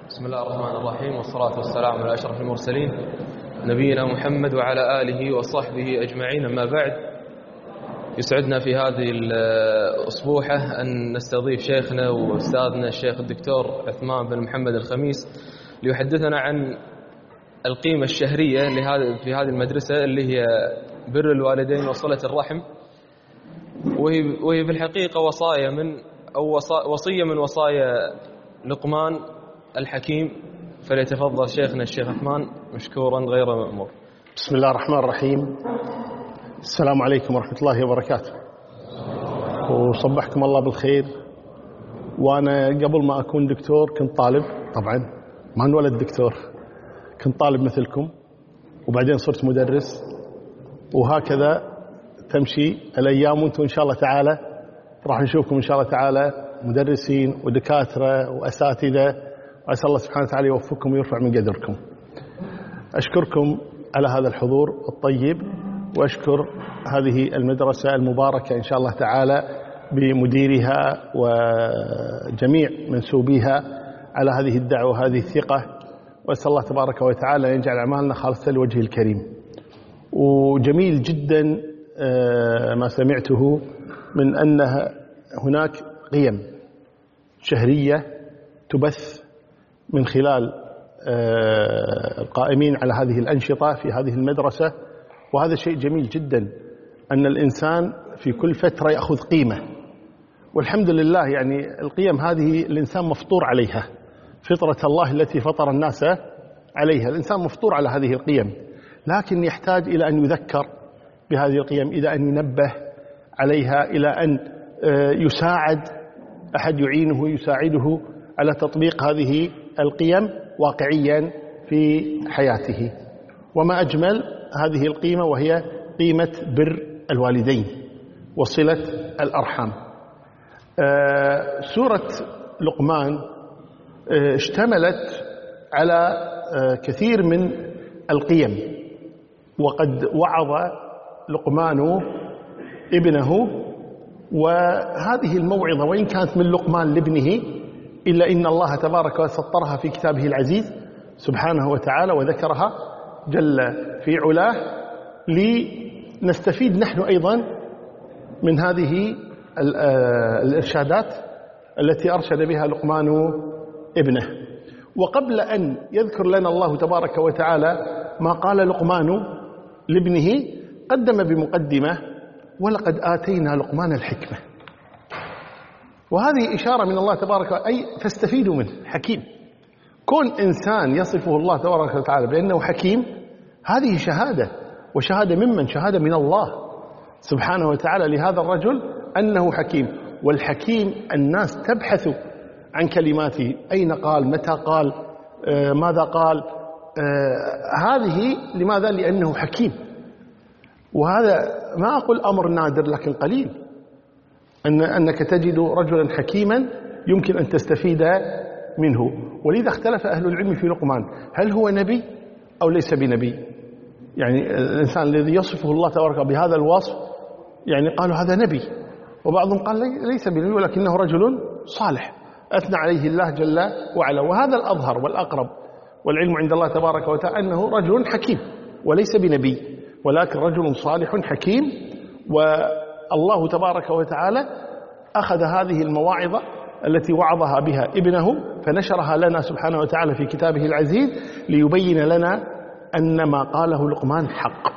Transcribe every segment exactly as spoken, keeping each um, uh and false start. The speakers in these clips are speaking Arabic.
بسم الله الرحمن الرحيم، والصلاة والسلام على أشرف المرسلين نبينا محمد وعلى آله وصحبه أجمعين. أما بعد، يسعدنا في هذه الأسبوحة أن نستضيف شيخنا وأستاذنا الشيخ الدكتور عثمان بن محمد الخميس ليحدثنا عن القيمة الشهرية في هذه المدرسة اللي هي بر الوالدين وصلة الرحم، وهي في الحقيقة وصايا من أو وصية من وصايا لقمان الحكيم. فليتفضل شيخنا الشيخ عثمان مشكورا غير مأمور. بسم الله الرحمن الرحيم. السلام عليكم ورحمة الله وبركاته، وصبحكم الله بالخير. وأنا قبل ما أكون دكتور كنت طالب، طبعا ما انولد دكتور، كنت طالب مثلكم وبعدين صرت مدرس، وهكذا تمشي الأيام. وانتم إن شاء الله تعالى راح نشوفكم إن شاء الله تعالى مدرسين ودكاترة وأساتذة، وأسأل الله سبحانه وتعالى يوفقكم ويرفع من قدركم. أشكركم على هذا الحضور الطيب، وأشكر هذه المدرسة المباركة إن شاء الله تعالى بمديرها وجميع منسوبيها على هذه الدعوة وهذه الثقة، وأسأل الله تبارك وتعالى أن يجعل أعمالنا خالصة لوجهه الكريم. وجميل جدا ما سمعته من أن هناك قيم شهرية تبث من خلال القائمين على هذه الأنشطة في هذه المدرسة، وهذا شيء جميل جدا أن الإنسان في كل فترة يأخذ قيمة. والحمد لله، يعني القيم هذه الإنسان مفطور عليها، فطرة الله التي فطر الناس عليها. الإنسان مفطور على هذه القيم، لكن يحتاج إلى أن يذكر بهذه القيم، إلى أن ينبه عليها، إلى أن يساعد أحد يعينه يساعده على تطبيق هذه القيم واقعيا في حياته. وما أجمل هذه القيمة وهي قيمة بر الوالدين وصلة الأرحام. سورة لقمان اشتملت على كثير من القيم، وقد وعظ لقمان ابنه، وهذه الموعظة وإن كانت من لقمان لابنه إلا إن الله تبارك وسطرها في كتابه العزيز سبحانه وتعالى وذكرها جل في علاه لنستفيد نحن أيضا من هذه الإرشادات التي أرشد بها لقمان ابنه. وقبل أن يذكر لنا الله تبارك وتعالى ما قال لقمان لابنه قدم بمقدمة: ولقد آتينا لقمان الحكمة. وهذه إشارة من الله تبارك وتعالى، أي فاستفيدوا منه، حكيم. كون إنسان يصفه الله تبارك وتعالى بأنه حكيم، هذه شهادة، وشهادة ممن؟ شهادة من الله سبحانه وتعالى لهذا الرجل أنه حكيم. والحكيم الناس تبحث عن كلماته، أين قال، متى قال، آه ماذا قال. آه هذه لماذا؟ لأنه حكيم. وهذا ما أقول أمر نادر، لكن قليل أن أنك تجد رجلا حكيما يمكن أن تستفيد منه. ولذا اختلف أهل العلم في لقمان، هل هو نبي أو ليس بنبي؟ يعني الإنسان الذي يصفه الله تبارك بهذا الوصف، يعني قالوا هذا نبي، وبعضهم قال ليس بنبي ولكنه رجل صالح أثنى عليه الله جل وعلا. وهذا الأظهر والأقرب، والعلم عند الله تبارك وتعالى أنه رجل حكيم وليس بنبي، ولكن رجل صالح حكيم. والله تبارك وتعالى أخذ هذه المواعظ التي وعظها بها ابنه فنشرها لنا سبحانه وتعالى في كتابه العزيز ليبين لنا أن ما قاله لقمان حق،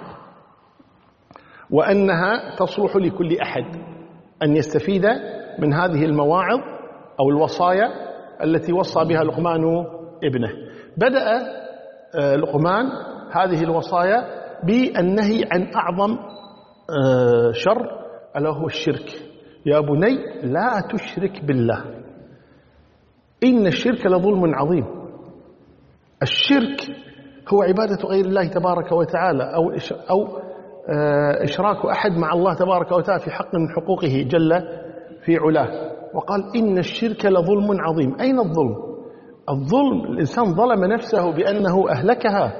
وأنها تصلح لكل أحد أن يستفيد من هذه المواعظ أو الوصايا التي وصى بها لقمان ابنه. بدأ لقمان هذه الوصايا بالنهي عن أعظم شر ألا هو الشرك. يا بني لا تشرك بالله إن الشرك لظلم عظيم. الشرك هو عبادة غير الله تبارك وتعالى، أو أو إشراك أحد مع الله تبارك وتعالى في حق من حقوقه جل في علاه. وقال إن الشرك لظلم عظيم. أين الظلم؟ الظلم الإنسان ظلم نفسه بأنه أهلكها،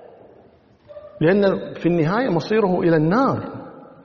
لأن في النهاية مصيره إلى النار،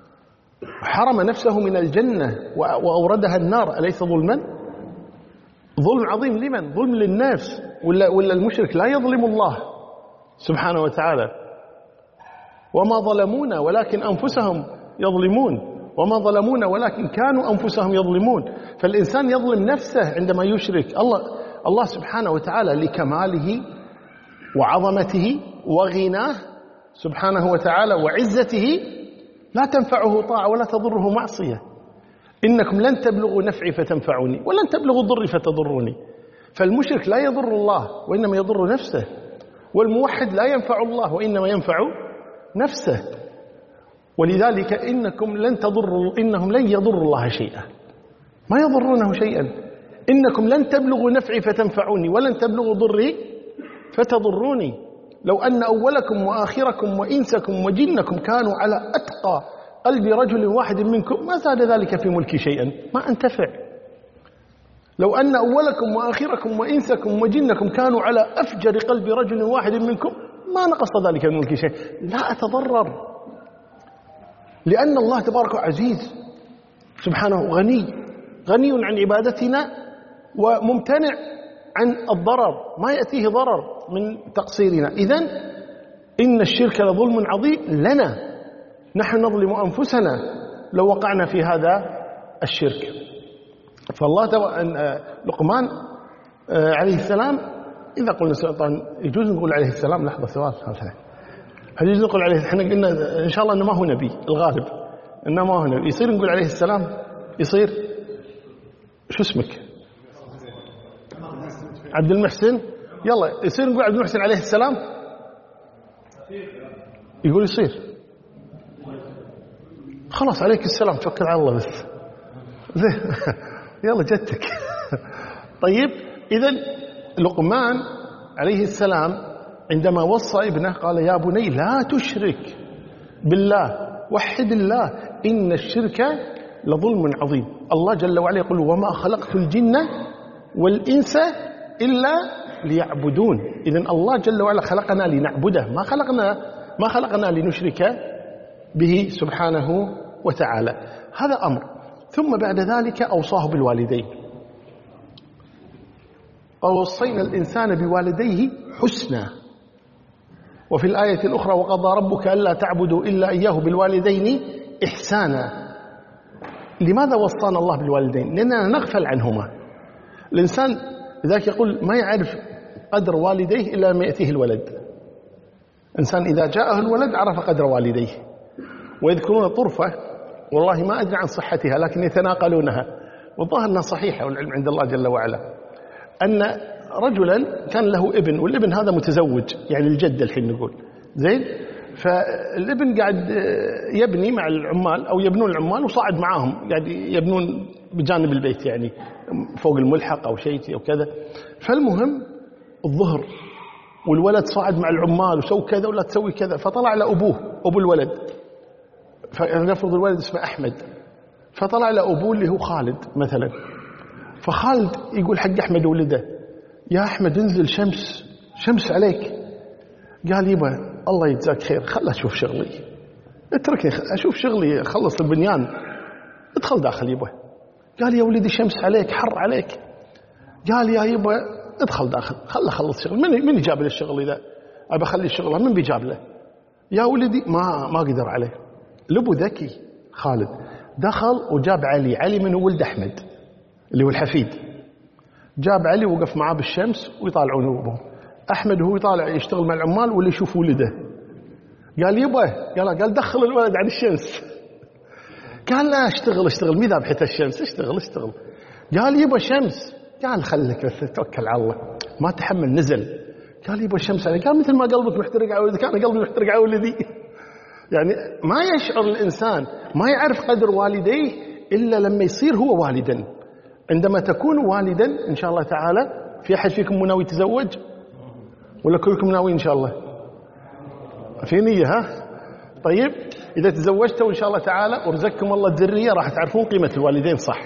حرم نفسه من الجنة وأوردها النار، أليس ظلما؟ ظلم عظيم لمن؟ ظلم للنفس. ولا, ولا المشرك لا يظلم الله سبحانه وتعالى. وما ظلمونا ولكن أنفسهم يظلمون، وما ظلمونا ولكن كانوا أنفسهم يظلمون. فالإنسان يظلم نفسه عندما يشرك الله. الله سبحانه وتعالى لكماله وعظمته وغناه سبحانه وتعالى وعزته لا تنفعه طاعة ولا تضره معصية. إنكم لن تبلغوا نفعي فتنفعوني ولن تبلغوا ضري فتضروني. فالمشرك لا يضر الله وإنما يضر نفسه، والموحد لا ينفع الله وإنما ينفع نفسه. ولذلك إنكم لن تضروا إنهم لن يضروا الله شيئا، ما يضرونه شيئا. إنكم لن تبلغوا نفعي فتنفعوني ولن تبلغوا ضري فتضروني. لو أن أولكم وآخركم وإنسكم وجنكم كانوا على أتقى قلب رجل واحد منكم ما زاد ذلك في ملكي شيئا، ما أنتفع. لو أن أولكم وآخركم وإنسكم وجنكم كانوا على أفجر قلب رجل واحد منكم ما نقص ذلك من ملكي شيء، لا أتضرر. لأن الله تبارك عزيز سبحانه غني غني عن عبادتنا وممتنع عن الضرر، ما يأتيه ضرر من تقصيرنا. إذن إن الشرك لظلم عظيم لنا، نحن نظلم أنفسنا لو وقعنا في هذا الشرك. فالله لقمان عليه السلام، إذا قلنا سلطان يجوز نقول عليه السلام؟ لحظة سؤال، هل يجوز نقول عليه؟ احنا قلنا إن شاء الله إنه ما هو نبي، الغالب إنه ما هو نبي، يصير نقول عليه السلام؟ يصير شو اسمك؟ عبد المحسن. يلا يصير نقول عبد المحسن عليه السلام؟ يقول يصير. خلاص عليك السلام، توكل على الله بس. يلا جدتك. طيب إذن لقمان عليه السلام عندما وصى ابنه قال يا بني لا تشرك بالله وحد الله إن الشرك لظلم عظيم. الله جل وعلا يقول وما خلقت الجن والإنس إلا ليعبدون. إذن الله جل وعلا خلقنا لنعبده، ما خلقنا ما خلقنا لنشرك به سبحانه وتعالى. هذا أمر. ثم بعد ذلك أوصاه بالوالدين، ووصينا الإنسان بوالديه حسنا. وفي الآية الأخرى وقضى ربك ألا تعبدوا إلا إياه بالوالدين إحسانا. لماذا وصانا الله بالوالدين؟ لأننا نغفل عنهما. الإنسان لذلك يقول ما يعرف قدر والديه إلا لما يأتيه الولد. إنسان إذا جاءه الولد عرف قدر والديه. ويذكرون طرفة والله ما أدري عن صحتها لكن يتناقلونها والظاهر أنها صحيحة والعلم عند الله جل وعلا، أن رجلا كان له ابن والابن هذا متزوج، يعني الجد الحين نقول زين. فالابن قاعد يبني مع العمال أو يبنون العمال وصاعد معاهم قاعد يبنون بجانب البيت يعني فوق الملحق أو شيء أو كذا. فالمهم الظهر والولد صاعد مع العمال وسوي كذا ولا تسوي كذا، فطلع لأبوه أبو الولد، فنفرض الولد اسمه أحمد، فطلع لأبوه اللي هو خالد مثلا. فخالد يقول حق أحمد ولده يا أحمد انزل شمس شمس عليك. قال يبا الله يجزاك خير خل أشوف شغلي، اتركني أشوف شغلي خلص البنيان، ادخل داخل يبا. قال يا ولدي شمس عليك حر عليك. قال يا يبا ادخل داخل خل أخلص شغل. من من يجاب له الشغل إذا أبى أخلي الشغل من بيجاب له؟ يا ولدي ما ما قدر عليه. لبو ذكي خالد دخل وجاب علي. علي من ولد أحمد اللي هو الحفيد. جاب علي وقف معاه بالشمس ويطالعون أبوه. أحمد هو يطالع يشتغل مع العمال واللي يشوف ولده. قال يبا قال قال دخل الولد عن الشمس. قال لا اشتغل اشتغل مي ذابحة الشمس اشتغل اشتغل. قال يبا شمس. قال خليك بس توكل على الله. ما تحمل نزل. قال يبا الشمس عليك. قال مثل ما قلبك محترق على ولدي كان قلبي محترق على ولدي. يعني ما يشعر الإنسان ما يعرف قدر والديه إلا لما يصير هو والدا. عندما تكون والدا إن شاء الله تعالى، في أحد فيكم مناوي يتزوج ولا كلكم ناوي إن شاء الله؟ في نية ها؟ طيب إذا تزوجتوا إن شاء الله تعالى ورزقكم الله الذرية راح تعرفون قيمة الوالدين صح.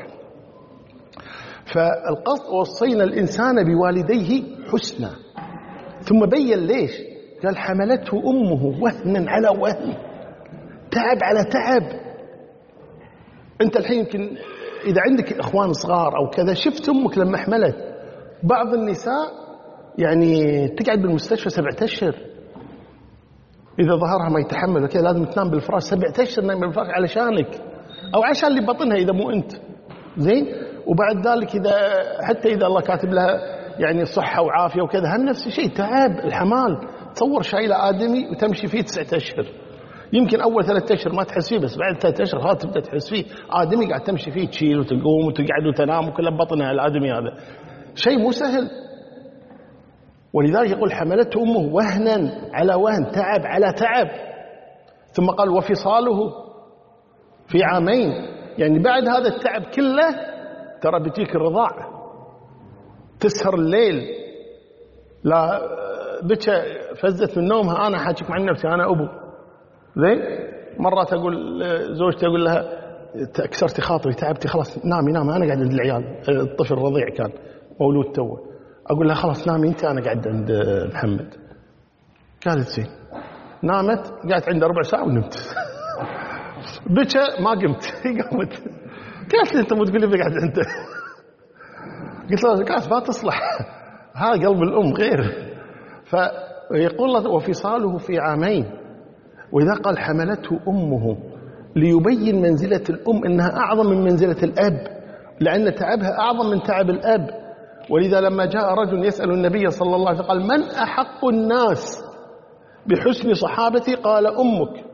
فالقصد وصينا الإنسان بوالديه حسنا. ثم بين ليش؟ قال حملته أمه وهنا على وهن، تعب على تعب. أنت الحين يمكن إذا عندك إخوان صغار أو كذا شفت أمك لما حملت بعض النساء يعني تقعد بالمستشفى سبعة أشهر إذا ظهرها ما يتحمل وكذا لازم تنام بالفراش سبعة أشهر نام بالفراش علشانك أو عشان اللي بطنها إذا مو أنت زين. وبعد ذلك إذا حتى إذا الله كاتب لها يعني صحة وعافية وكذا هم نفس الشيء تعب الحمال. تصور شايلة آدمي وتمشي فيه تسعة أشهر يمكن أول ثلاثة أشهر ما تحس فيه بس بعد ثلاثة أشهر خلاص تبدأ تحس فيه. آدمي قاعد تمشي فيه تشيل وتقوم وتقعد وتنام وكله بطنها الآدمي هذا شيء مو سهل. ولذلك يقول حملته أمه وهنا على وهن تعب على تعب. ثم قال وفصاله في عامين يعني بعد هذا التعب كله ترى بتيك الرضاع تسهر الليل لا بكى فزت من نومها. أنا حاكيك عن نفسي أنا أبو زين مرات أقول زوجتي أقول لها كسرتي خاطري تعبتي خلاص نامي نامي أنا قاعد عند العيال الطفل رضيع كان مولود توه أقول لها خلاص نامي أنت أنا قاعد عند محمد. قالت زين نامت قعدت عنده ربع ساعة ونمت بكى ما قمت قامت قالت لي أنت مو تقول لي قاعد عنده قلت لها قالت ما تصلح هذا قلب الأم غير. فيقول الله وفصاله في عامين. وإذا قال حملته أمه ليبين منزلة الأم إنها أعظم من منزلة الأب لأن تعبها أعظم من تعب الأب. ولذا لما جاء رجل يسأل النبي صلى الله عليه وسلم قال من أحق الناس بحسن صحابتي قال أمك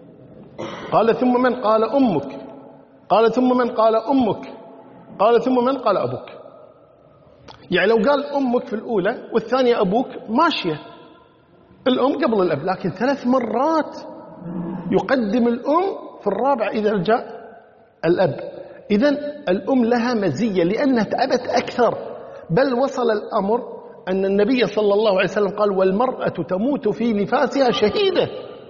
قال ثم من قال أمك قال ثم من قال أمك قال ثم من قال أبوك. يعني لو قال أمك في الأولى والثانية أبوك ماشية الأم قبل الأب لكن ثلاث مرات يقدم الأم في الرابع إذا جاء الأب. إذن الأم لها مزية لأنها تعبت أكثر. بل وصل الأمر أن النبي صلى الله عليه وسلم قال والمرأة تموت في نفاسها شهيدة.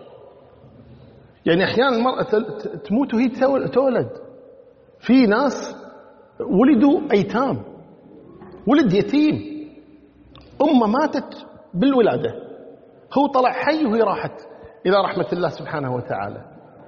يعني أحيانا المرأة تموت وهي تولد. في ناس ولدوا أيتام ولد يتيم أمه ماتت بالولادة هو طلع حي وهي راحت إلى رحمة الله سبحانه وتعالى.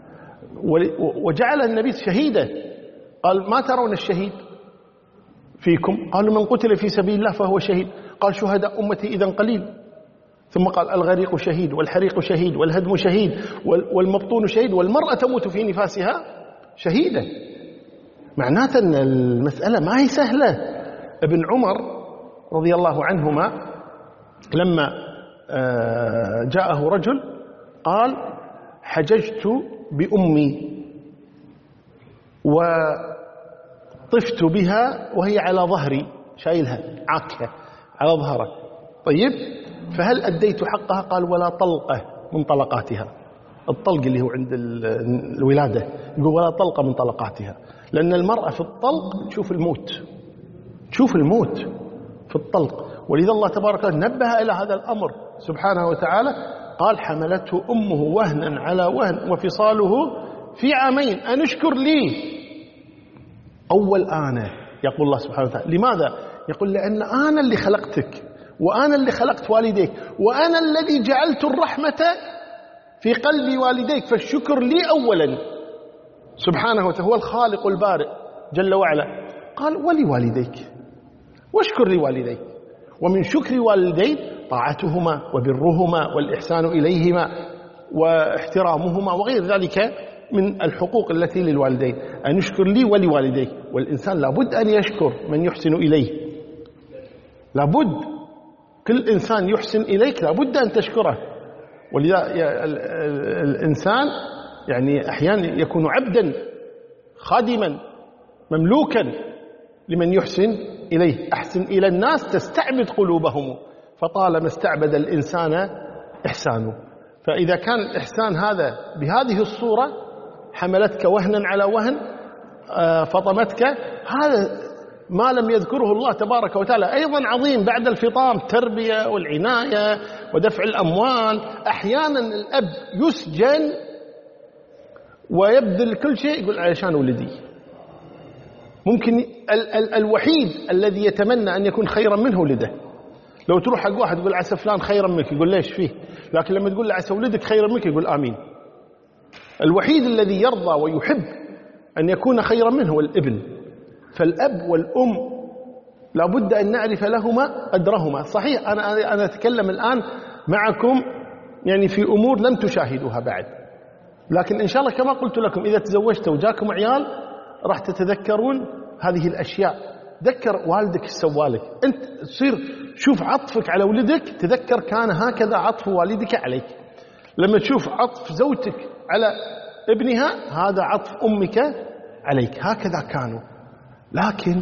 وجعل النبي شهيدا قال ما ترون الشهيد فيكم قالوا من قتل في سبيل الله فهو شهيد قال شهداء أمتي إذن قليل. ثم قال الغريق شهيد والحريق شهيد والهدم شهيد والمبطون شهيد والمرأة تموت في نفاسها شهيدة. معناته أن المسألة ما هي سهلة. ابن عمر رضي الله عنهما لما جاءه رجل قال حججت بأمي وطفت بها وهي على ظهري شايلها عاكها على ظهره طيب فهل أديت حقها قال ولا طلقة من طلقاتها. الطلق اللي هو عند الولادة يقول ولا طلقة من طلقاتها لأن المرأة في الطلق تشوف الموت تشوف الموت في الطلق. ولذا الله تبارك وتعالى نبه إلى هذا الأمر سبحانه وتعالى قال حملته أمه وهنا على وهن وفصاله في عامين أن اشكر لي أول آنة. يقول الله سبحانه وتعالى لماذا؟ يقول لأن أنا اللي خلقتك وأنا اللي خلقت والديك وأنا الذي جعلت الرحمة في قلب والديك فالشكر لي أولا سبحانه وتعالى هو الخالق البارئ جل وعلا. قال ولوالديك واشكر لوالديك ومن شكر والديك طاعتهما وبرهما والإحسان إليهما واحترامهما وغير ذلك من الحقوق التي للوالدين. أن يشكر لي ولوالديك. والإنسان لابد أن يشكر من يحسن إليه لابد كل إنسان يحسن إليك لابد أن تشكره. ولذا الإنسان يعني أحيانا يكون عبدا خادما مملوكا لمن يحسن إليه. أحسن إلى الناس تستعبد قلوبهم فطالما استعبد الإنسان إحسانه. فإذا كان الإحسان هذا بهذه الصورة حملتك وهنا على وهن فطمتك هذا ما لم يذكره الله تبارك وتعالى أيضا عظيم بعد الفطام التربية والعناية ودفع الأموال. أحيانا الأب يسجن ويبذل كل شيء يقول علشان ولدي. ممكن ال ال الوحيد الذي يتمنى أن يكون خيرا منه ولده. لو تروح حق واحد تقول عسى فلان خيرا منك يقول ليش فيه لكن لما تقول له عسى ولدك خيرا منك يقول آمين. الوحيد الذي يرضى ويحب أن يكون خيرا منه هو الابن. فالأب والأم لابد أن نعرف لهما قدرهما. صحيح أنا أنا أتكلم الآن معكم يعني في أمور لم تشاهدوها بعد، لكن إن شاء الله كما قلت لكم إذا تزوجتوا وجاكم عيال راح تتذكرون هذه الأشياء. ذكر والدك ايش سوالك، أنت تصير شوف عطفك على ولدك، تذكر كان هكذا عطف والدك عليك. لما تشوف عطف زوجتك على ابنها هذا عطف أمك عليك، هكذا كانوا. لكن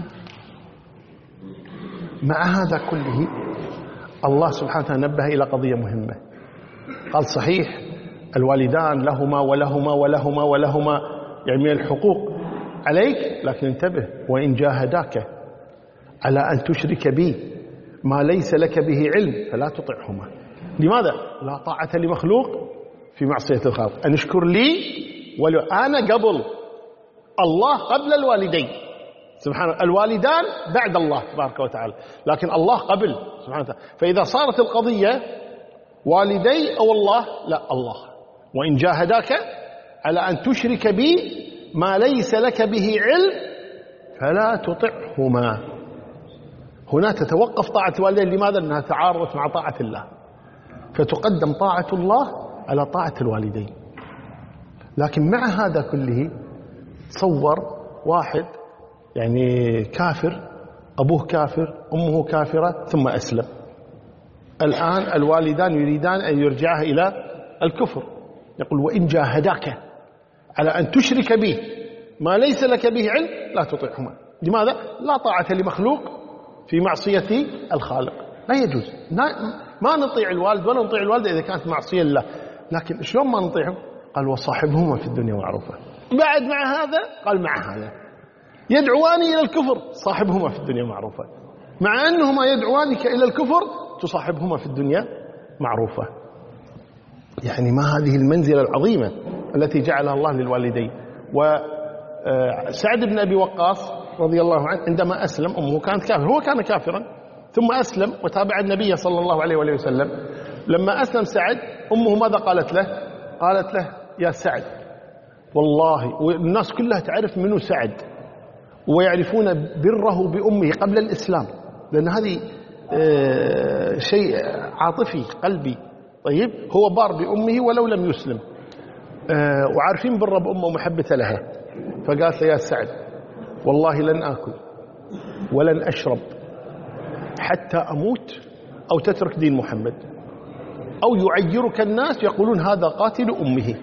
مع هذا كله الله سبحانه وتعالى نبه إلى قضية مهمة. قال صحيح الوالدان لهما ولهما ولهما ولهما يعني من الحقوق عليك، لكن انتبه وإن جاهداك على أن تشرك بي ما ليس لك به علم فلا تطعهما. لماذا؟ لا طاعة لمخلوق في معصية الخالق. أن اشكر لي ولو أنا قبل الله قبل الوالدين سبحانه، الوالدان بعد الله تبارك وتعالى، لكن الله قبل سبحانه وتعالى. فإذا صارت القضية والدي أو الله، لا الله. وإن جاهداك على أن تشرك بي ما ليس لك به علم فلا تطعهما. هنا تتوقف طاعة الوالدين. لماذا؟ لأنها تعارضت مع طاعة الله، فتقدم طاعة الله على طاعة الوالدين. لكن مع هذا كله تصور واحد يعني كافر، أبوه كافر أمه كافرة ثم أسلم، الآن الوالدان يريدان أن يرجعه إلى الكفر. يقول وإن جاهداك على أن تشرك به ما ليس لك به علم لا تطيعهما. لماذا؟ لا طاعة لمخلوق في معصية الخالق، لا يجوز. ما نطيع الوالد ولا نطيع الوالدة إذا كانت معصية لله، لكن شلون ما نطيعهم؟ قال وصاحبهما في الدنيا معروفة. بعد مع هذا قال مع هذا يدعواني إلى الكفر صاحبهما في الدنيا معروفة، مع أنهما يدعوانك إلى الكفر تصاحبهما في الدنيا معروفة. يعني ما هذه المنزلة العظيمة التي جعلها الله للوالدين. وسعد بن أبي وقاص رضي الله عنه عندما أسلم أمه كانت كافرة، هو كان كافرا ثم أسلم وتابع النبي صلى الله عليه وآله وسلم. لما أسلم سعد أمه ماذا قالت له؟ قالت له يا سعد والله، والناس كلها تعرف منه سعد ويعرفون بره بأمه قبل الإسلام، لأن هذه شيء عاطفي قلبي. طيب هو بار بأمه ولو لم يسلم، وعارفين بره بأمه ومحبته لها. فقالت له يا سعد والله لن آكل ولن أشرب حتى أموت أو تترك دين محمد، أو يعيرك الناس يقولون هذا قاتل أمه.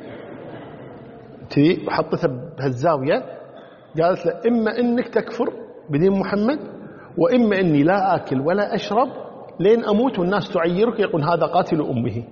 حطتها بهالزاوية، قالت له إما إنك تكفر بدين محمد، وإما إني لا آكل ولا أشرب لين أموت والناس تعيرك يقول هذا قاتل أمه.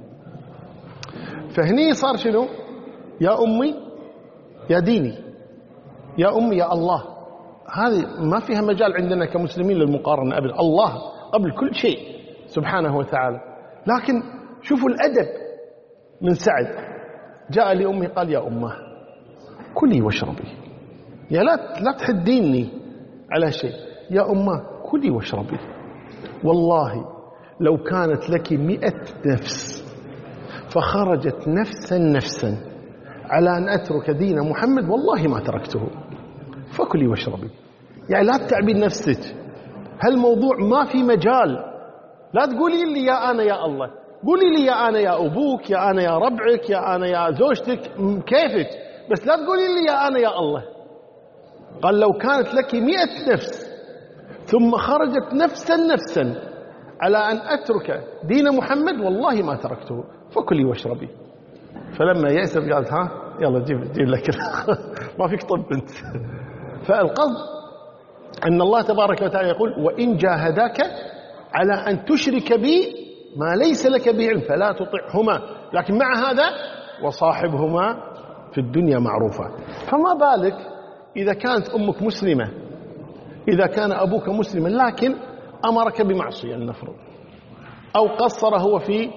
فهني صار شنو؟ يا أمي يا ديني، يا أمي يا الله. هذه ما فيها مجال عندنا كمسلمين للمقارنة أبدا، الله قبل كل شيء سبحانه وتعالى. لكن شوفوا الأدب من سعد، جاء لأمي قال يا أمه كلي واشربي، يا لا لا تحديني على شيء، يا أمه كلي واشربي، والله لو كانت لك مئة نفس فخرجت نفسا نفسا على أن أترك دين محمد والله ما تركته، فكلي واشربي. يعني لا تتعبين نفسك، هالموضوع ما في مجال. لا تقولي لي يا أنا يا الله، قولي لي يا أنا يا أبوك، يا أنا يا ربعك، يا أنا يا زوجتك، كيفك، بس لا تقولي لي يا أنا يا الله. قال لو كانت لك مئة نفس ثم خرجت نفسا نفسا على أن أترك دين محمد والله ما تركته، فكلي واشربي. فلما يأسف قالت ها يلا جيب جيب لك ما فيك طب انت. فالقصد أن الله تبارك وتعالى يقول وإن جاهداك على أن تشرك بي ما ليس لك به علم فلا تطعهما، لكن مع هذا وصاحبهما في الدنيا معروفة. فما بالك إذا كانت أمك مسلمة، إذا كان أبوك مسلما لكن أمرك بمعصية لنفرض، أو قصر هو في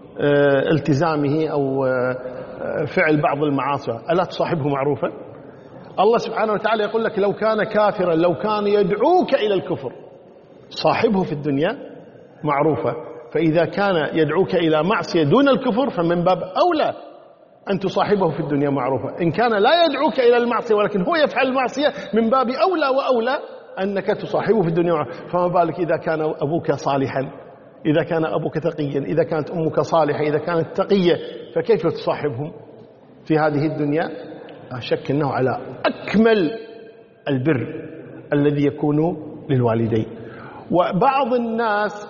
التزامه أو فعل بعض المعاصي، ألا تصاحبه معروفا؟ الله سبحانه وتعالى يقول لك لو كان كافرا، لو كان يدعوك إلى الكفر صاحبه في الدنيا معروفة. فإذا كان يدعوك إلى معصية دون الكفر فمن باب أولى أن تصاحبه في الدنيا معروفة. إن كان لا يدعوك إلى المعصية ولكن هو يفعل المعصية من باب أولى وأولى أنك تصاحبه في الدنيا، فما بالك إذا كان أبوك صالحا، إذا كان أبوك تقيا، إذا كانت أمك صالحة، إذا كانت تقية، فكيف تصاحبهم في هذه الدنيا؟ لا شك أنه على أكمل البر الذي يكون للوالدين. وبعض الناس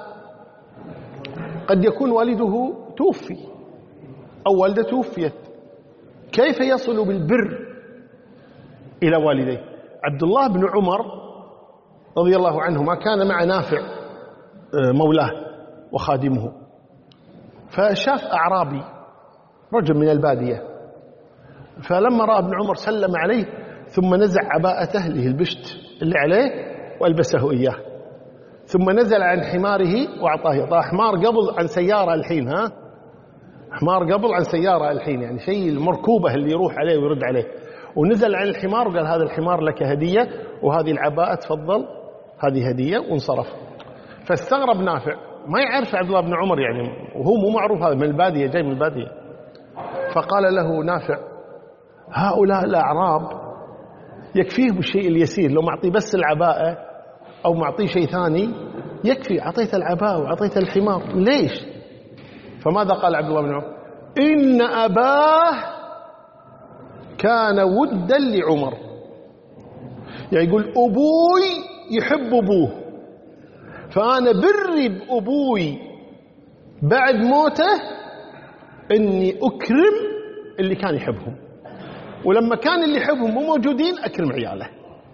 قد يكون والده توفي أو والده توفيت، كيف يصل بالبر إلى والديه؟ عبد الله بن عمر رضي الله عنهما كان مع نافع مولاه وخادمه، فشاف أعرابي رجل من البادية، فلما رأى ابن عمر سلم عليه ثم نزع عباءته اللي هي البشت اللي عليه وألبسه إياه، ثم نزل عن حماره وأعطاه. طبعا حمار قبل عن سيارة الحين، ها حمار قبل عن سيارة الحين، يعني شيء المركوبة اللي يروح عليه ويرد عليه، ونزل عن الحمار وقال هذا الحمار لك هدية وهذه العباءة تفضل هذه هدية، وانصرف. فاستغرب نافع، ما يعرف عبد الله بن عمر يعني، وهو مو معروف هذا من البادية، جاي من البادية. فقال له نافع هؤلاء الأعراب يكفيه بالشيء اليسير، لو معطيه بس العباءة أو معطيه شيء ثاني يكفي، عطيت العباءة وعطيت الحمار ليش؟ فماذا قال عبد الله بن عمر؟ إن أباه كان ودا لعمر، يعني يقول أبوي يحب أبوه، فأنا بري بأبوي بعد موته إني أكرم اللي كان يحبهم، ولما كان اللي يحبهم مو موجودين أكرم عياله.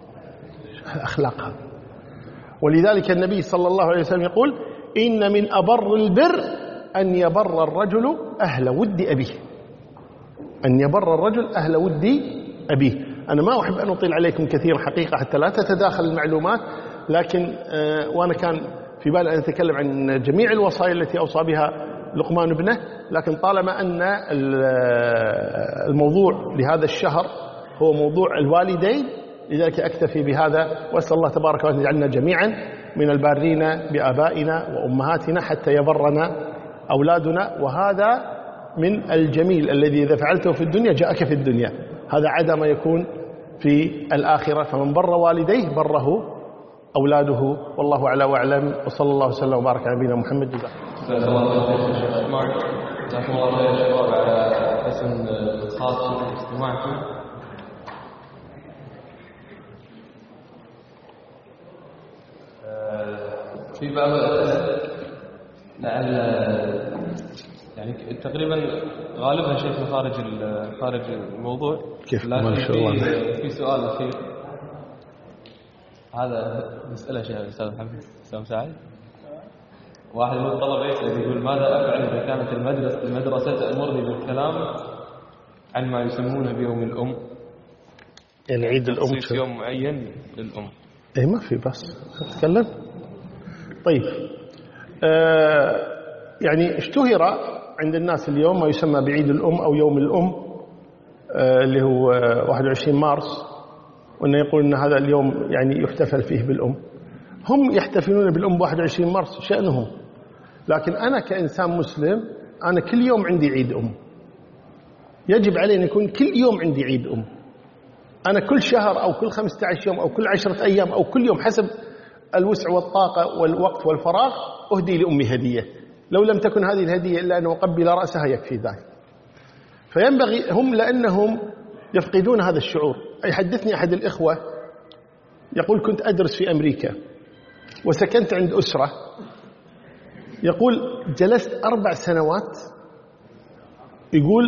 أخلاق هذا. ولذلك النبي صلى الله عليه وسلم يقول إن من أبر البر أن يبر الرجل أهل ود أبيه، أن يبر الرجل أهل ود أبيه. أنا ما أحب أن أطيل عليكم كثير حقيقة حتى لا تتداخل المعلومات، لكن آه وأنا كان في بالي أن أتكلم عن جميع الوصايا التي أوصى بها لقمان ابنه، لكن طالما أن الموضوع لهذا الشهر هو موضوع الوالدين لذلك أكتفي بهذا، وأسأل الله تبارك وتعالى أن يجعلنا جميعا من البارين بآبائنا وأمهاتنا حتى يبرنا أولادنا. وهذا من الجميل الذي إذا فعلته في الدنيا جاءك في الدنيا، هذا عدا ما يكون في الآخرة، فمن بر والديه بره أولاده. والله أعلى وأعلم، وصلى الله وسلم وبارك على نبينا محمد. جزاك الله خير شيخ عثمان، جزاكم الله خير يا شباب على حسن إنصاتكم واستماعكم. في بعض الأسئلة لعل يعني تقريبا غالبها شيء خارج خارج الموضوع، كيف ما شاء الله. في سؤال أخير، هذا مسألة شيخ الأستاذ محمد سام سعيد. واحد من الطلبة يسأل يقول ماذا أفعل إذا كانت المدرسة المدرسة تأمرني بالكلام عن ما يسمونه بيوم الأم، يعني عيد الأم في يوم معين للأم؟ إيه ما في بس تتكلم. طيب آه يعني اشتهر عند الناس اليوم ما يسمى بعيد الأم أو يوم الأم آه اللي هو واحد وعشرين مارس، وأنه يقول أن هذا اليوم يعني يحتفل فيه بالأم. هم يحتفلون بالأم واحد وعشرين مارس شأنهم، لكن أنا كإنسان مسلم أنا كل يوم عندي عيد أم، يجب علي أن يكون كل يوم عندي عيد أم. أنا كل شهر أو كل خمسة عشر يوم أو كل عشرة أيام أو كل يوم حسب الوسع والطاقة والوقت والفراغ أهدي لأمي هدية، لو لم تكن هذه الهدية إلا أن أقبل رأسها يكفي ذلك. فينبغي هم لأنهم يفقدون هذا الشعور. يحدثني أحد الإخوة يقول كنت أدرس في أمريكا وسكنت عند أسرة، يقول جلست أربع سنوات، يقول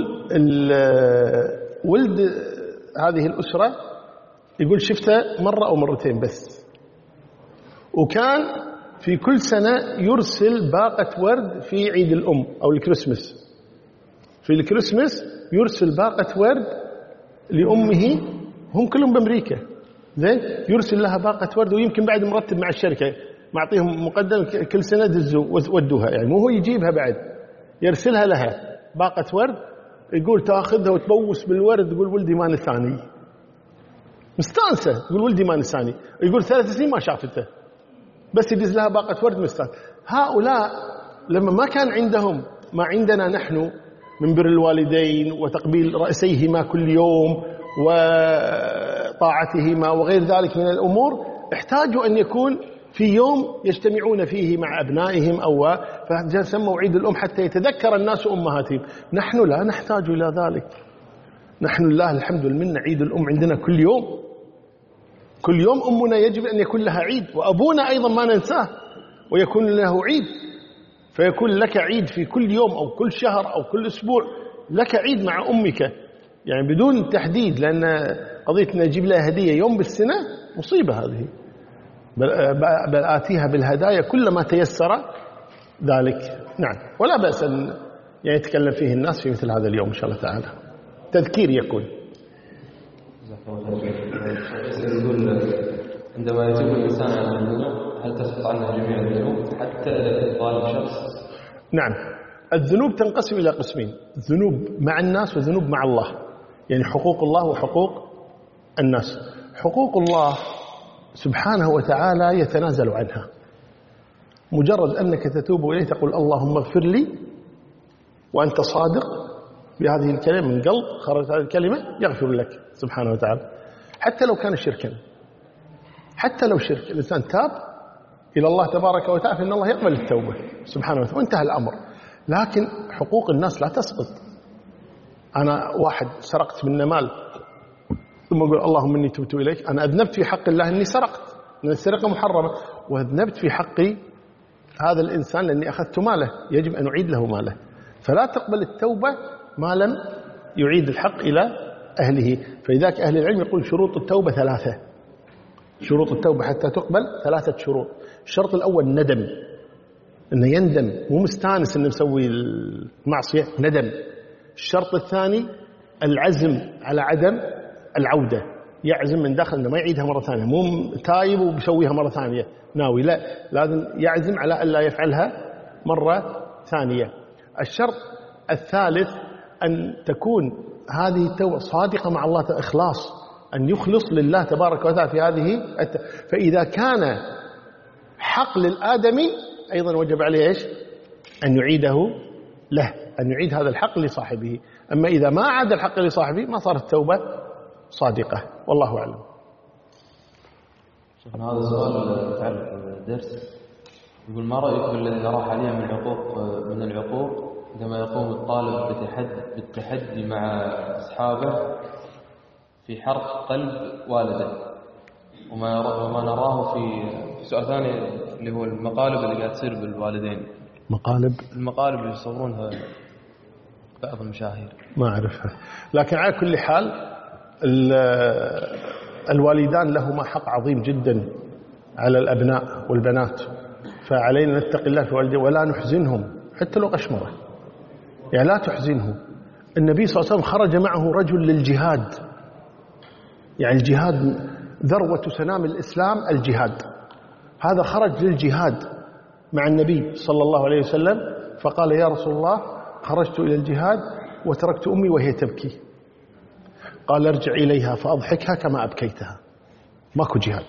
ولد هذه الأسرة يقول شفته مرة أو مرتين بس، وكان في كل سنة يرسل باقة ورد في عيد الأم أو الكريسماس، في الكريسماس يرسل باقة ورد لأمه، هم كلهم بأمريكا زين، يرسل لها باقة ورد، ويمكن بعد مرتب مع الشركة معطيهم مقدم كل سنة دزوا ودوها، يعني مو هو يجيبها بعد يرسلها لها باقة ورد، يقول تأخذها وتبوس بالورد، تقول ولدي ما نساني، مستانسة، تقول ولدي ما نساني، يقول ثلاث سنين ما شافته بس يدز لها باقة ورد مستان. هؤلاء لما ما كان عندهم ما عندنا نحن من بر الوالدين وتقبيل رأسيهما كل يوم وطاعتهما وغير ذلك من الأمور، احتاجوا أن يكون في يوم يجتمعون فيه مع أبنائهم، أو فسموا عيد الأم حتى يتذكر الناس أمهاتهم. نحن لا نحتاج إلى ذلك. نحن لله الحمد والمنة عيد الأم عندنا كل يوم، كل يوم أمنا يجب أن يكون لها عيد، وأبونا أيضا ما ننساه ويكون له عيد. فيكون لك عيد في كل يوم أو كل شهر أو كل أسبوع، لك عيد مع أمك يعني بدون تحديد، لأن قضية نجيب لها هدية يوم بالسنة مصيبة هذه. بل آتيها بالهدايا كلما تيسر ذلك. نعم، ولا بأس أن يعني يتكلم فيه الناس في مثل هذا اليوم إن شاء الله تعالى، تذكير يكون. عندما يتوب الإنسان عن الذنوب هل تسقط عنه جميع الذنوب حتى إذا كان ظالم شخص؟ نعم، الذنوب تنقسم إلى قسمين: ذنوب مع الناس وذنوب مع الله، يعني حقوق الله وحقوق الناس. حقوق الله سبحانه وتعالى يتنازل عنها، مجرد أنك تتوب إليه تقول اللهم اغفر لي وأنت صادق بهذه الكلمة من قلب، خرجت هذه الكلمة يغفر لك سبحانه وتعالى، حتى لو كان شركا، حتى لو شرك. الإنسان تاب إلى الله تبارك وتعالى فإن الله يقبل التوبة سبحانه وتعالى وانتهى الأمر. لكن حقوق الناس لا تسقط. أنا واحد سرقت منه مال ثم أقول اللهم إني تبت إليك، أنا أذنبت في حق الله أني سرقت، أن السرقة محرمة، وأذنبت في حق هذا الإنسان لأني أخذت ماله، يجب أن أعيد له ماله. فلا تقبل التوبة ما لم يعيد الحق إلى أهله. فلذلك أهل العلم يقول شروط التوبة ثلاثة. شروط التوبة حتى تقبل ثلاثة شروط. الشرط الأول ندم، أنه يندم، مو مستانس أنه مسوي المعصية، ندم. الشرط الثاني العزم على عدم العودة، يعزم من داخل أنه ما يعيدها مرة ثانية، مو تايب وبيسويها مرة ثانية ناوي، لا، لازم يعزم على ألا يفعلها مرة ثانية. الشرط الثالث أن تكون هذه التوبة صادقة مع الله، إخلاص، أن يخلص لله تبارك وتعالى في هذه الت... فإذا كان حق للآدمي أيضا وجب عليه إيش؟ أن يعيده له، أن يعيد هذا الحق لصاحبه. أما إذا ما عاد الحق لصاحبه ما صارت التوبة صادقة، والله أعلم. شيخنا هذا سؤال تعلق بالدرس، يقول ما رأيك بالذي نراه حاليا من العقوق من العقوق عندما يقوم الطالب بتحدي بالتحدي مع أصحابه في حرق قلب والده، وما وما نراه في سؤال ثاني اللي هو المقالب اللي قاعد تصير بالوالدين. مقالب المقالب اللي يصورونها بعض المشاهير ما أعرفها، لكن على كل حال الوالدان لهما حق عظيم جدا على الأبناء والبنات، فعلينا نتقي الله في والديه ولا نحزنهم حتى لو قشمره، يعني لا تحزنه. النبي صلى الله عليه وسلم خرج معه رجل للجهاد، يعني الجهاد ذروة سنام الإسلام الجهاد، هذا خرج للجهاد مع النبي صلى الله عليه وسلم، فقال يا رسول الله خرجت إلى الجهاد وتركت أمي وهي تبكي، قال ارجع إليها فأضحكها كما أبكيتها. ماكو جهاد،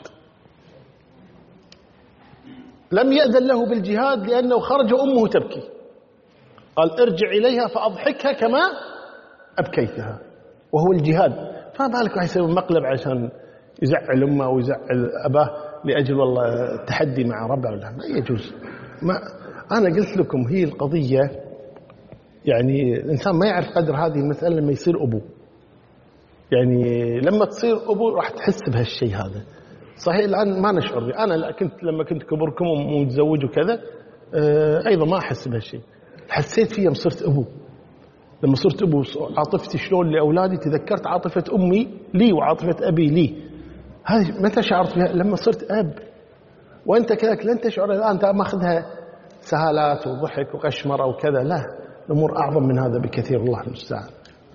لم يأذن له بالجهاد لأنه خرج أمه تبكي، قال ارجع إليها فأضحكها كما أبكيتها، وهو الجهاد. فما بالك واحد يسوي مقلب عشان يزعل أمه أو يزعل أباه لأجل والله التحدي مع ربعه، ولا ما يجوز. ما أنا قلت لكم هي القضية، يعني الإنسان ما يعرف قدر هذه المسألة لما يصير أبوه، يعني لما تصير أبو راح تحس بهالشيء هذا. صحيح الآن ما نشعر به، أنا كنت لما كنت كبركم ومتزوج وكذا أيضا ما أحس بهالشيء، حسيت فيه لما صرت أبو. لما صرت أبو عاطفتي شلون لأولادي، تذكرت عاطفة أمي لي وعاطفة أبي لي، هذه متى شعرت بها؟ لما صرت أب. وأنت كذلك لن تشعر الآن، أنت ماخذها سهالات وضحك وقشمرة وكذا، لا، الأمور أعظم من هذا بكثير، الله المستعان.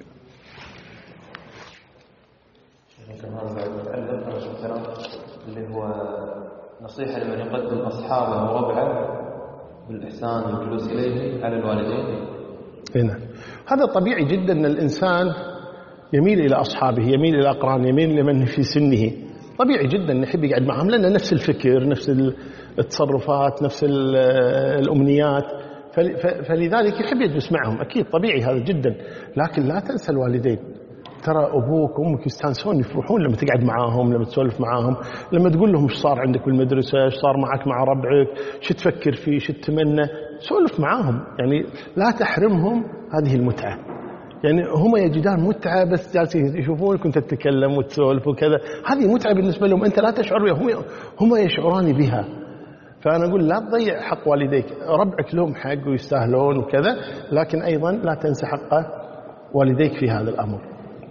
اللي هو نصيحة لمن يقدم أصحابه وربعه بالإحسان والجلوس إليه على الوالدين. هنا هذا طبيعي جدا أن الإنسان يميل إلى أصحابه، يميل إلى أقرانه، يميل لمن في سنه، طبيعي جدا أن يحب يقعد معهم، لأن نفس الفكر، نفس التصرفات، نفس الأمنيات، فلذلك يحب يجلس معهم، أكيد طبيعي هذا جدا. لكن لا تنسى الوالدين، ترى أبوك وأمك يستانسون يفرحون لما تقعد معاهم، لما تسولف معاهم، لما تقول لهم إيش صار عندك بالمدرسة، إيش صار معك مع ربعك، شو تفكر فيه، شو تتمنى، سولف معاهم. يعني لا تحرمهم هذه المتعة. يعني هم يجدان متعة بس جالسين يشوفونك وانت تتكلم وتسولف وكذا، هذه متعة بالنسبة لهم، أنت لا تشعر بها، هم هم يشعران بها. فأنا أقول لا تضيع حق والديك، ربعك لهم حق ويستاهلون وكذا، لكن أيضا لا تنسى حق والديك في هذا الأمر.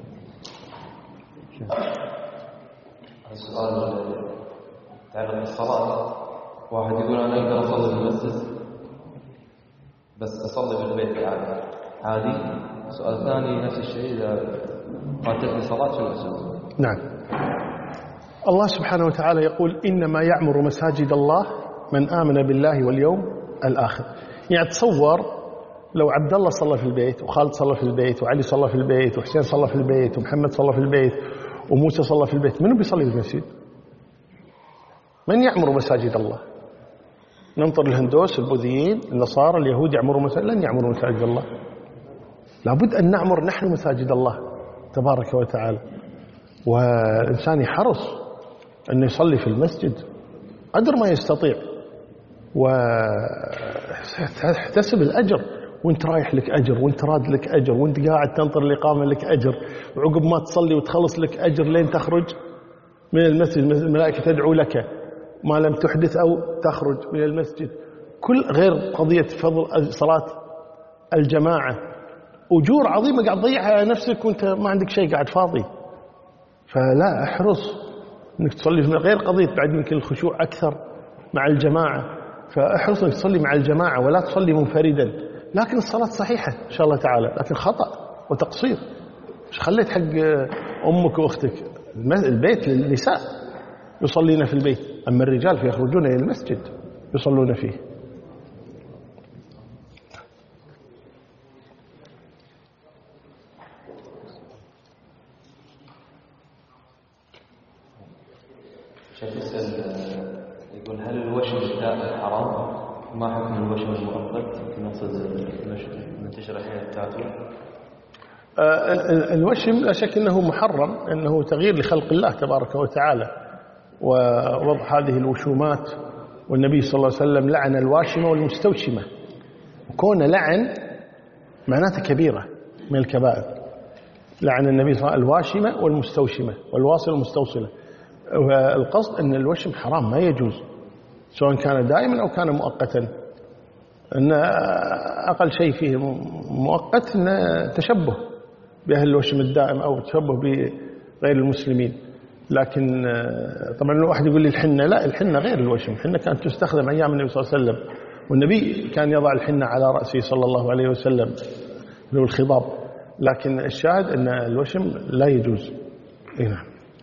السؤال يتعلق بالصلاة، واحد يقول أنا أقدر أصلي في المسجد بس أصلي في البيت عادي عادي. السؤال الثاني نفس الشيء، إذا فاتتني صلاة شو أسوي؟ نعم، الله سبحانه وتعالى يقول إنما يعمر مساجد الله من آمن بالله واليوم الآخر. يعني تصور لو عبد الله صلى في البيت، وخالد صلى في البيت، وعلي صلى في البيت، وحسين صلى في البيت، ومحمد صلى في البيت، وموسى صلى في البيت، منو بيصلي في المسجد؟ من يعمر مساجد الله؟ ننطر الهندوس، البوذيين، النصارى، اليهود يعمروا مساجد؟ لن يعمروا مساجد الله. لابد أن نعمر نحن مساجد الله تبارك وتعالى. والإنسان يحرص أن يصلي في المسجد قدر ما يستطيع، وتحتسب الأجر، وانت رايح لك أجر، وانت راد لك أجر، وانت قاعد تنطر الإقامة لك أجر، وعقب ما تصلي وتخلص لك أجر لين تخرج من المسجد، الملائكة تدعو لك ما لم تحدث أو تخرج من المسجد. كل غير قضية فضل صلاة الجماعة، أجور عظيمة قاعد تضيعها على نفسك وانت ما عندك شيء، قاعد فاضي. فلا، احرص انك تصلي، غير قضية بعد يمكن الخشوع أكثر مع الجماعة، فاحرص انك تصلي مع الجماعة ولا تصلي منفردا. لكن الصلاة صحيحة إن شاء الله تعالى، لكن خطأ وتقصير. مش خليت حق أمك وأختك، البيت للنساء يصلين في البيت، أما الرجال فيخرجون إلى المسجد يصلون فيه. شيخ يسأل يقول هل الوشم الدائم حرام؟ ما حكم الوشم المؤقت؟ نقصد منتشر أحيانا التاتو. الوشم لا شك أنه محرم، أنه تغيير لخلق الله تبارك وتعالى، ووضع هذه الوشومات. والنبي صلى الله عليه وسلم لعن الواشمة والمستوشمة، وكون لعن معناته كبيرة من الكبائر. لعن النبي صلى الله عليه وسلم الواشمة والمستوشمة والواصل والمستوصلة. والقصد أن الوشم حرام، ما يجوز، سواء كان دائما أو كان مؤقتا. أن أقل شيء فيه مؤقت أن تشبه بأهل الوشم الدائم أو تشبه بغير المسلمين. لكن طبعا الواحد يقول لي الحنة، لا، الحنة غير الوشم. الحنة كانت تستخدم أيام النبي صلى الله عليه وسلم، والنبي كان يضع الحنة على رأسه صلى الله عليه وسلم له الخضاب. لكن الشاهد أن الوشم لا يجوز. نعم.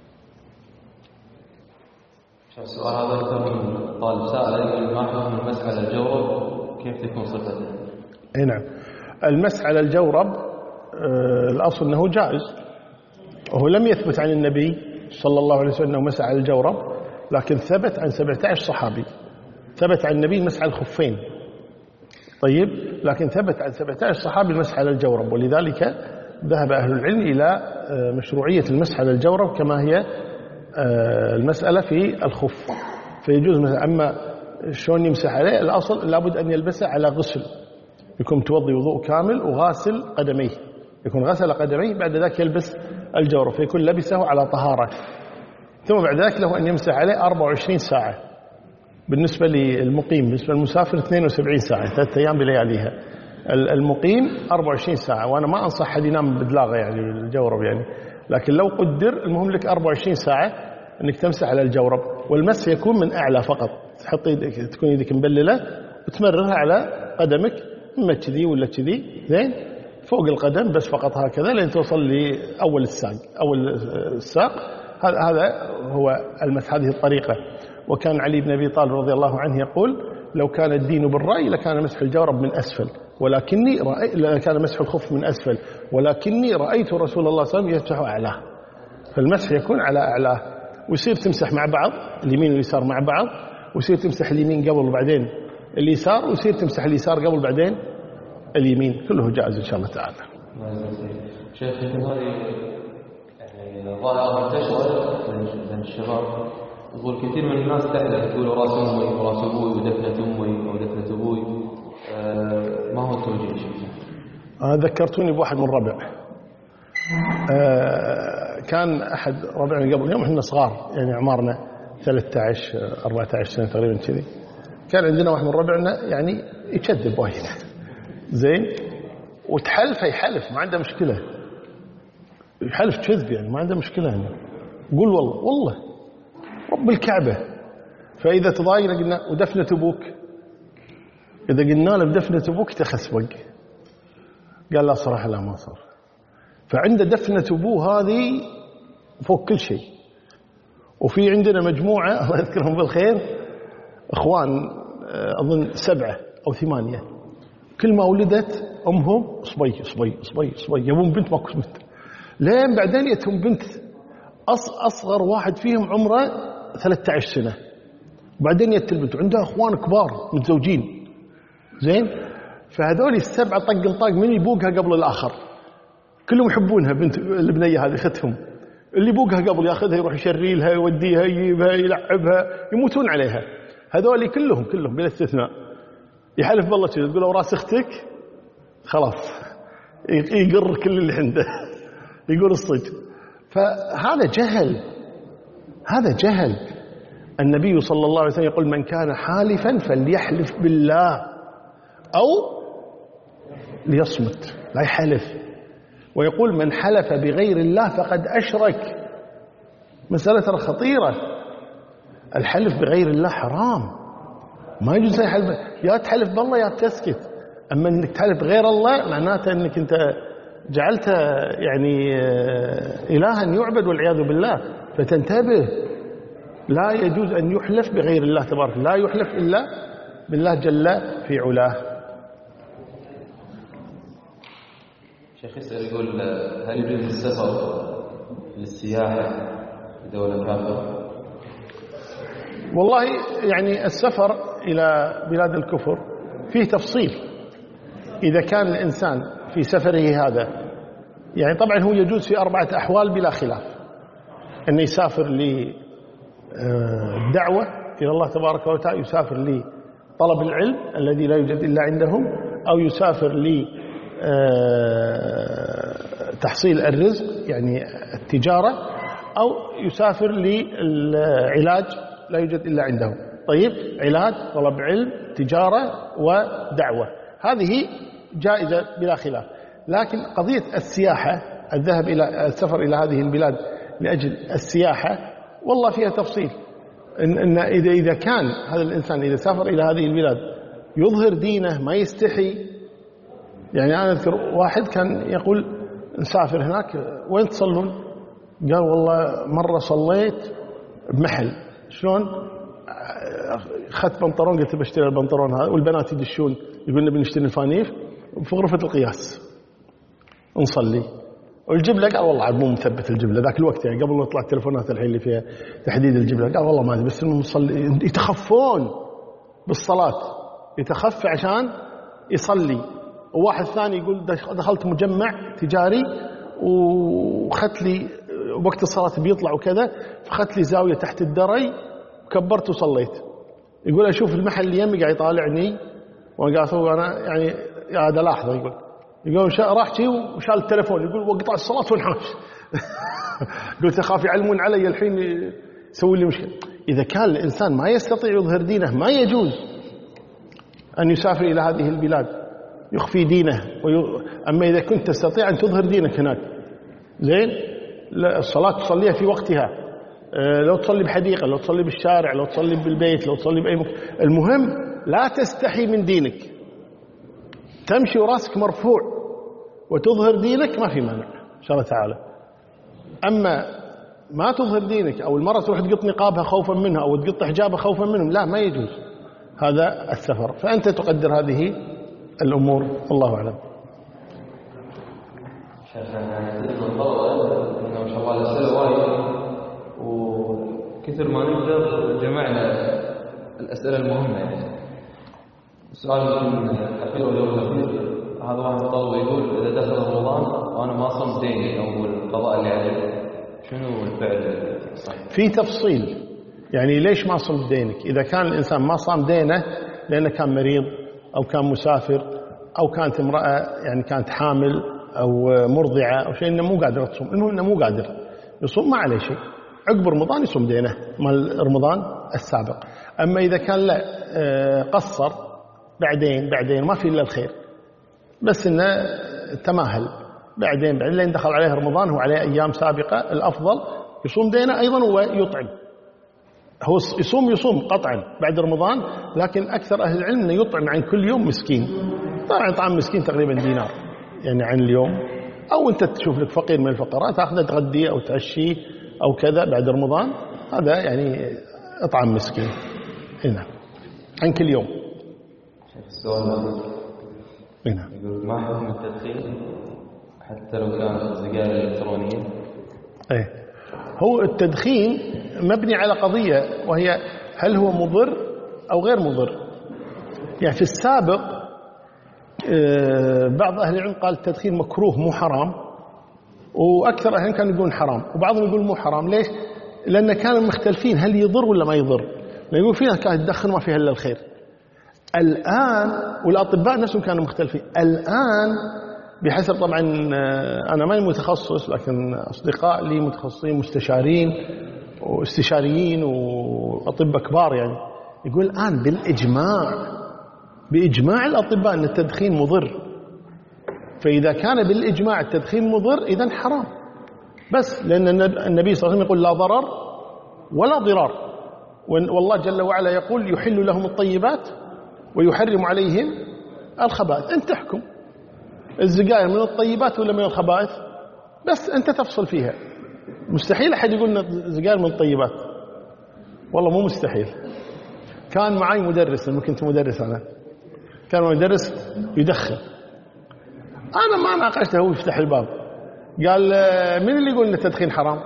السؤال هذا كان طالب سائل يقول ما حكم المسح على الجورب، كيف تكون صفته؟ اي نعم، المسح على الجورب آه الأصل أنه جائز، وهو لم يثبت عن النبي صلى الله عليه وسلم أنه مسح على الجورب، لكن ثبت عن سبعة عشر صحابي. ثبت عن النبي المسح على الخفين، طيب، لكن ثبت عن سبعة عشر صحابي المسح على الجورب. ولذلك ذهب أهل العلم إلى آه مشروعية المسح على الجورب كما هي المسألة في الخف، فيجوز مثلا. أما شلون يمسح عليه، الأصل لابد أن يلبسه على غسل، يكون متوضي وضوء كامل وغاسل قدميه، يكون غسل قدميه، بعد ذلك يلبس الجورب، فيكون لبسه على طهارة. ثم بعد ذلك له أن يمسح عليه أربعة وعشرين ساعة بالنسبة للمقيم. بالنسبة للمسافر اثنين وسبعين ساعة، ثلاثة أيام بلياليها. المقيم أربعة وعشرين ساعة، وأنا ما أنصح حد ينام بدلاغة يعني الجورب يعني، لكن لو قدر المهم لك أربعة وعشرين ساعة أنك تمسح على الجورب. والمس يكون من أعلى فقط، تحط يدك، تكون يدك مبللة وتمررها على قدمك، إما كذي ولا كذي، زين، فوق القدم بس فقط هكذا لين توصل لأول الساق، أول الساق. هذا هذا هو المسح، هذه الطريقة. وكان علي بن أبي طالب رضي الله عنه يقول لو كان الدين بالرأي لكان مسح الجورب من أسفل، ولكني رأي كان مسح الخف من أسفل، ولكني رأيت رسول الله صلى الله عليه وسلم يمسح أعلاه. فالمسح يكون على أعلاه، ويصير تمسح مع بعض اليمين واليسار مع بعض، ويصير تمسح اليمين قبل وبعدين اليسار، ويصير تمسح اليسار قبل بعدين اليمين. كله جائز إن شاء الله تعالى. شيخ هذه ظاهرة منتشرة بين الشباب، يقول كثير من الناس تحلف تقول راس أمي وراس أبوي ودفنة أمي أو دفنة أبوي. ما هو التوجيه شيخ؟ أنا ذكرتوني بواحد من ربع. آه كان أحد ربعنا قبل يوم إحنا صغار، يعني عمرنا ثلاثة عشر أربعة عشر سنة تقريبا كذي. كان عندنا واحد من ربعنا يعني يكذب وايد زين، وتحلف يحلف ما عنده مشكلة، يحلف كذب يعني ما عنده مشكلة يعني. قول والله والله رب الكعبة. فإذا تضايقنا قلنا ودفنة أبوك، إذا قلنا له بدفنة أبوك تخسبق، قال لا صراحة لا ما صار. فعنده دفنة أبوه هذه فوق كل شيء. وفي عندنا مجموعة الله يذكرهم بالخير إخوان أظن سبعة أو ثمانية، كل ما ولدت أمهم صبي صبي صبي صبي يبون بنت ماكو بنت، لين بعدين يتهم بنت. أصغر واحد فيهم عمره ثلاثة عشر سنة، وبعدين يتل بنت. عندها إخوان كبار متزوجين زين. فهذول السبعة طق الطاق من يبوقها قبل الآخر، كلهم يحبونها بنت البنية هذه ختهم. اللي يبوقها قبل ياخذها يروح يشري لها يوديها يجيبها يلعبها، يموتون عليها. هذول كلهم كلهم بلا استثناء. يحلف بالله كذا، تقول له راس اختك خلاص يقر كل اللي عنده يقول الصدق. فهذا جهل، هذا جهل. النبي صلى الله عليه وسلم يقول من كان حالفا فليحلف بالله أو ليصمت لا يحلف. ويقول من حلف بغير الله فقد أشرك. مسألة خطيرة، الحلف بغير الله حرام، ما يجوز يحلف. يا تحلف بالله يا تسكت. أما أنك تحلف بغير الله معناته أنك أنت جعلت يعني إلها يعبد والعياذ بالله. فتنتبه، لا يجوز أن يحلف بغير الله تبارك، لا يحلف إلا بالله جل في علاه. شيخ يسأل يقول هل يجوز السفر للسياحة لدولة كافرة؟ والله يعني السفر إلى بلاد الكفر فيه تفصيل. إذا كان الإنسان في سفره هذا يعني طبعا هو يجوز في أربعة أحوال بلا خلاف، أن يسافر لدعوة إلى الله تبارك وتعالى، يسافر لطلب العلم الذي لا يوجد إلا عندهم، أو يسافر لتحصيل الرزق يعني التجارة، أو يسافر للعلاج لا يوجد إلا عندهم. طيب علاج، طلب علم، تجارة ودعوة، هذه جائزة بلا خلاف. لكن قضية السياحة، الذهاب إلى السفر إلى هذه البلاد لأجل السياحة، والله فيها تفصيل. إن, إن إذا إذا كان هذا الإنسان إذا سافر إلى هذه البلاد يظهر دينه ما يستحي. يعني أنا أذكر واحد كان يقول نسافر هناك وين تصلون؟ قال والله مرة صليت بمحل. شلون؟ أخذت بنطلون، قلت بشتري البنطلون هذا، والبنات يدشون يقولون بنشتري الفانيف في غرفة القياس نصلي، والجبلة قال والله عاد مو مثبت الجبلة ذاك الوقت، يعني قبل ما يطلع التلفونات الحين اللي فيها تحديد الجبلة، قال والله ما أدري بس إنهم نصلي. يتخفون بالصلاة، يتخفى عشان يصلي. وواحد ثاني يقول دخلت مجمع تجاري وخدت لي وقت الصلاة بيطلع وكذا، فخدت لي زاوية تحت الدري وكبرت وصليت. يقول أشوف المحل اللي يمي قاعد يطالعني وأنا قاعد أسوي أنا يعني هذا لاحظه. يقول يقول راح شي وشال التلفون، يقول وقطع الصلاة وانحاش. قلت أخاف يعلمون علي الحين يسوي لي مشكلة. إذا كان الإنسان ما يستطيع يظهر دينه ما يجوز أن يسافر إلى هذه البلاد يخفي دينه. أما إذا كنت تستطيع أن تظهر دينك هناك زين، الصلاة تصليها في وقتها، لو تصلي بحديقة، لو تصلي بالشارع، لو تصلي بالبيت، لو تصلي بأي مكان، المهم لا تستحي من دينك، تمشي وراسك مرفوع وتظهر دينك ما في مانع إن شاء الله تعالى. أما ما تظهر دينك أو المرأة تروح تقط نقابها خوفا منها أو تقط حجابها خوفا منهم، لا ما يجوز هذا السفر. فأنت تقدر هذه الأمور، الله أعلم. ما شاء الله الأسئلة وايد وكثر ما نقدر جمعنا الأسئلة المهمة. يعني السؤال يمكن الأخير والجواب الأخير، هذا واحد طلب يقول إذا دخل رمضان وأنا ما صمت ديني أو القضاء اللي عليه شنو الفعل الصحيح؟ في تفصيل، يعني ليش ما صمت دينك؟ إذا كان الإنسان ما صام دينه لأنه كان مريض أو كان مسافر أو كانت امرأة يعني كانت حامل أو مرضعة أو شيء، إنه مو قادر تصوم، إنه إنه مو قادر يصوم ما عليه شيء، عقب رمضان يصوم دينه مال رمضان السابق. أما إذا كان لا قصر بعدين بعدين ما في إلا الخير، بس إنه تماهل بعدين بعدين لين دخل عليه رمضان هو عليه أيام سابقة، الأفضل يصوم دينه أيضا ويطعم. هو يصوم يصوم قطعا بعد رمضان، لكن أكثر أهل العلم أنه يطعم عن كل يوم مسكين. طبعا طعام مسكين تقريبا دينار يعني عن اليوم، أو أنت تشوف لك فقير من الفقراء تأخذه تغديه أو تعشيه أو كذا بعد رمضان، هذا يعني اطعم مسكين هنا عن كل يوم. السؤال هنا يقول ما حكم التدخين حتى لو كانت السجائر الإلكترونية؟ ايه، هو التدخين مبني على قضية وهي هل هو مضر أو غير مضر. يعني في السابق بعض أهل العلم قال التدخين مكروه مو حرام، وأكثر أهل العلم كانوا يقولون حرام، وبعضهم يقول مو حرام. ليش؟ لأن كانوا مختلفين هل يضر ولا ما يضر. يقول فيها كانت تدخن ما فيها إلا الخير. الآن والأطباء نفسهم كانوا مختلفين. الآن بحسب طبعا أنا ماني متخصص، لكن أصدقاء لي متخصصين مستشارين واستشاريين وأطباء كبار يعني يقول الآن بالإجماع بإجماع الأطباء أن التدخين مضر. فإذا كان بالإجماع التدخين مضر إذن حرام، بس لأن النبي صلى الله عليه وسلم يقول لا ضرر ولا ضرار، والله جل وعلا يقول يحل لهم الطيبات ويحرم عليهم الخبائث. أنت تحكم الزجاير من الطيبات ولا من الخبائث، بس أنت تفصل فيها. مستحيل أحد يقول لنا الزجاير من الطيبات، والله مو مستحيل. كان معي مدرس لما كنت مدرس أنا، كان مدرس يدخن، أنا ما ناقشته، هو يفتح الباب قال من اللي يقول أن التدخين حرام؟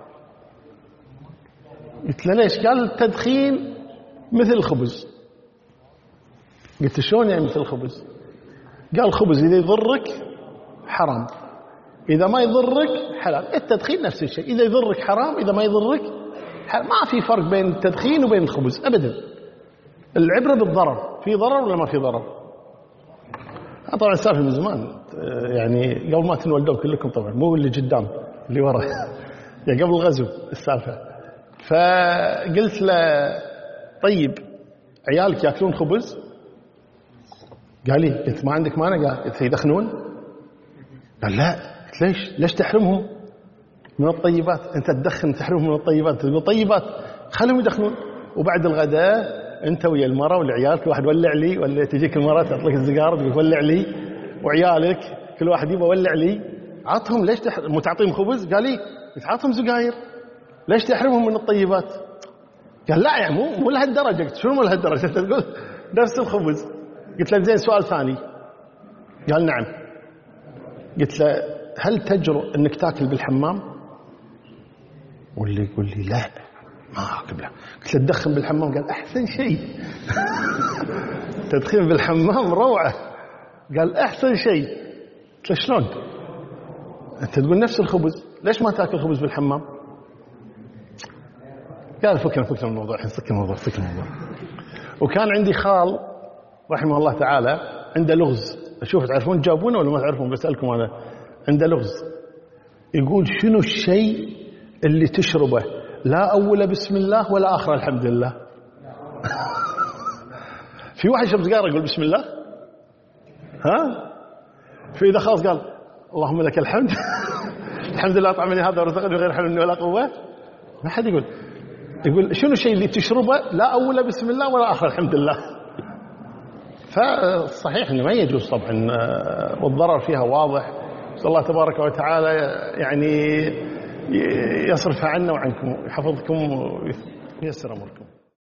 قلت له ليش؟ قال التدخين مثل الخبز. قلت شلون يعني مثل الخبز؟ قال الخبز إذا يضرك حرام، إذا ما يضرك حلال. التدخين نفس الشيء، إذا يضرك حرام، إذا ما يضرك حلال. ما في فرق بين التدخين وبين الخبز أبدا، العبرة بالضرر. في ضرر ولا ما في ضرر؟ طبعا السالفة من زمان يعني قبل ما تنولدون كلكم، طبعا مو اللي قدام اللي ورا يعني قبل الغزو السالفة. فقلت له طيب عيالك يأكلون خبز؟ قال لي. قلت ما عندك مانع؟ قال قلت يدخنون؟ قال لا. قلت ليش؟ ليش تحرمهم من الطيبات؟ انت تدخن تحرمهم من الطيبات، تقول طيبات خلهم يدخنون، وبعد الغداء انت ويا المرأة والعيال كل واحد ولع لي، ولا تجيك المرأة تعطيك السيجارة تقول ولع لي، وعيالك كل واحد يبغى ولع لي. عطهم ليش تحرم؟ مو تعطيهم خبز؟ قال لي تعطهم سجاير، ليش تحرمهم من الطيبات؟ قال لا يعني مو مو لهالدرجة. قلت شنو مو لهالدرجة؟ انت تقول نفس الخبز. قلت له زين سؤال ثاني. قال نعم. قلت له هل تجرؤ انك تاكل بالحمام؟ واللي يقول لي لا ما اكل. قلت له تدخن بالحمام؟ قال احسن شيء تدخين بالحمام روعه. قال احسن شيء. قلت له شلون؟ انت تقول نفس الخبز، ليش ما تاكل خبز بالحمام؟ قال فكنا فكنا الموضوع الحين، فكنا الموضوع فكنا الموضوع. وكان عندي خال رحمه الله تعالى عنده لغز، اشوف تعرفون تجاوبونه ولا ما تعرفون؟ بسألكم انا. عنده لغز يقول شنو الشيء اللي تشربه لا أول بسم الله ولا آخر الحمد لله؟ في واحد يشرب سيجارة يقول بسم الله؟ ها؟ في إذا خلاص قال اللهم لك الحمد الحمد لله أطعمني هذا ورزقني غير حول ولا قوة. ما حد يقول. يقول شنو الشيء اللي تشربه لا أول بسم الله ولا آخر الحمد لله؟ فالصحيح أنه ما يجوز طبعا، والضرر فيها واضح. نسأل الله تبارك وتعالى يعني يصرف عنا وعنكم، يحفظكم وييسر أمركم.